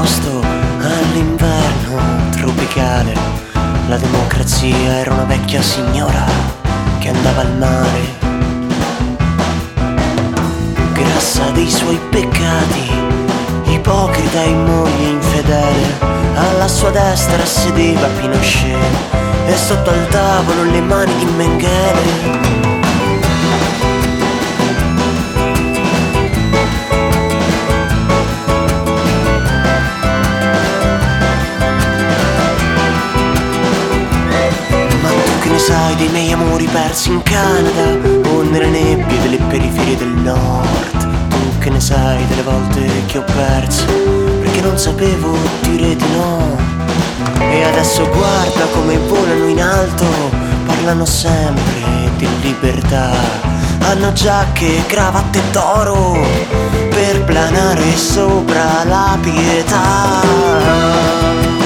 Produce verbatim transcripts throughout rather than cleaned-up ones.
posto all'inverno tropicale. La democrazia era una vecchia signora che andava al mare, grassa dei suoi peccati, ipocrita e moglie infedele. Alla sua destra sedeva Pinochet e sotto al tavolo le mani di Mengele. Sai dei miei amori persi in Canada o nelle nebbie delle periferie del nord? Tu che ne sai delle volte che ho perso perché non sapevo dire di no? E adesso guarda come volano in alto, parlano sempre di libertà. Hanno giacche e cravatte d'oro per planare sopra la pietà.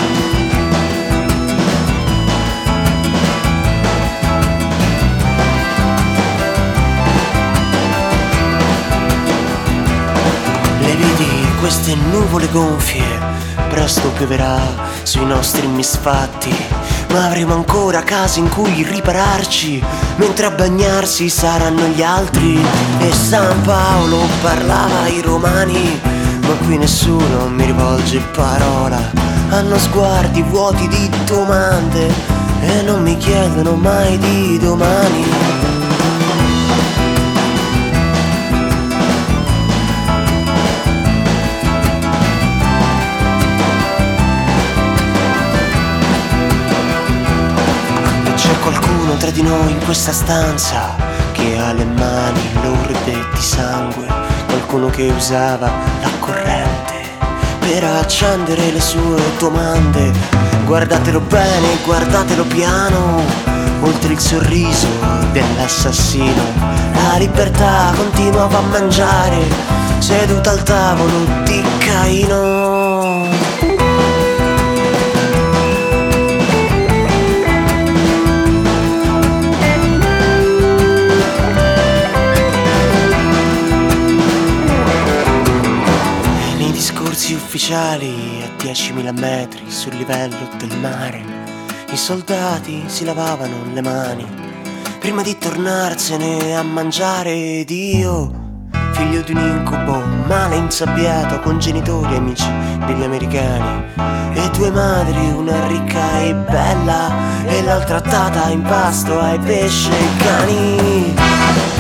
Queste nuvole gonfie, presto pioverà sui nostri misfatti, ma avremo ancora case in cui ripararci, mentre a bagnarsi saranno gli altri. E San Paolo parlava ai romani, ma qui nessuno mi rivolge parola. Hanno sguardi vuoti di domande e non mi chiedono mai di domani. Qualcuno tra di noi in questa stanza che ha le mani lorde di sangue, qualcuno che usava la corrente per accendere le sue domande. Guardatelo bene, guardatelo piano, oltre il sorriso dell'assassino. La libertà continuava a mangiare, seduta al tavolo di Caino. Ufficiali a diecimila metri sul livello del mare, i soldati si lavavano le mani prima di tornarsene a mangiare. Ed io, figlio di un incubo, male insabbiato con genitori e amici degli americani, e due madri, una ricca e bella e l'altra trattata in pasto ai pesci e ai cani.